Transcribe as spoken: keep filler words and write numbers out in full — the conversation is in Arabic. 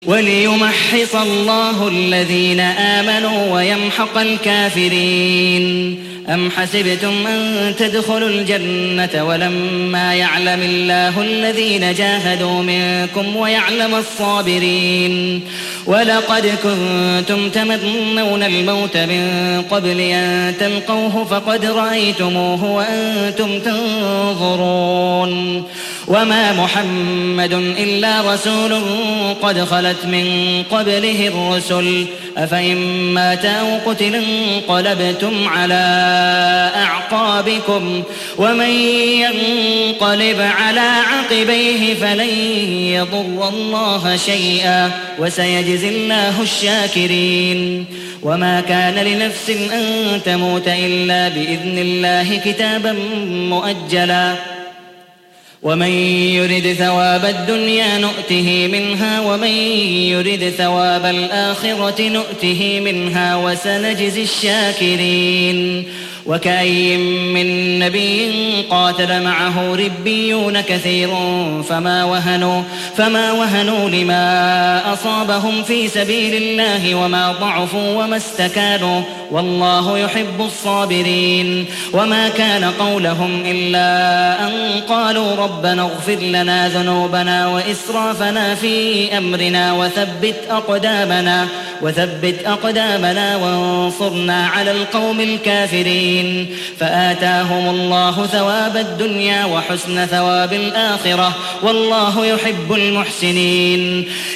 وليمحص الله الذين آمنوا ويمحق الكافرين. أم حسبتم أن تدخلوا الجنة ولما يعلم الله الذين جاهدوا منكم ويعلم الصابرين. ولقد كنتم تمنون الموت من قبل أن تلقوه فقد رأيتموه وأنتم تنظرون. وما محمد إلا رسول قد خلت من قبله الرسل أفإن مات أو قتل انقلبتم على أعقابكم ومن ينقلب على عقبيه فلن يضر الله شيئا وسيجزي الله الشاكرين. وما كان لنفس أن تموت إلا بإذن الله كتابا مؤجلا ومن يرد ثواب الدنيا نؤته منها ومن يرد ثواب الآخرة نؤته منها وسنجزي الشاكرين. وكأي من نبي قاتل معه ربيون كثير فما وهنوا, فما وهنوا لما أصابهم في سبيل الله وما ضعفوا وما استكانوا والله يحب الصابرين. وما كان قولهم إلا أن قالوا ربنا اغفر لنا ذنوبنا وإسرافنا في أمرنا وثبت أقدامنا, وثبت أقدامنا وانصرنا على القوم الكافرين. فآتاهم الله ثواب الدنيا وحسن ثواب الآخرة والله يحب المحسنين.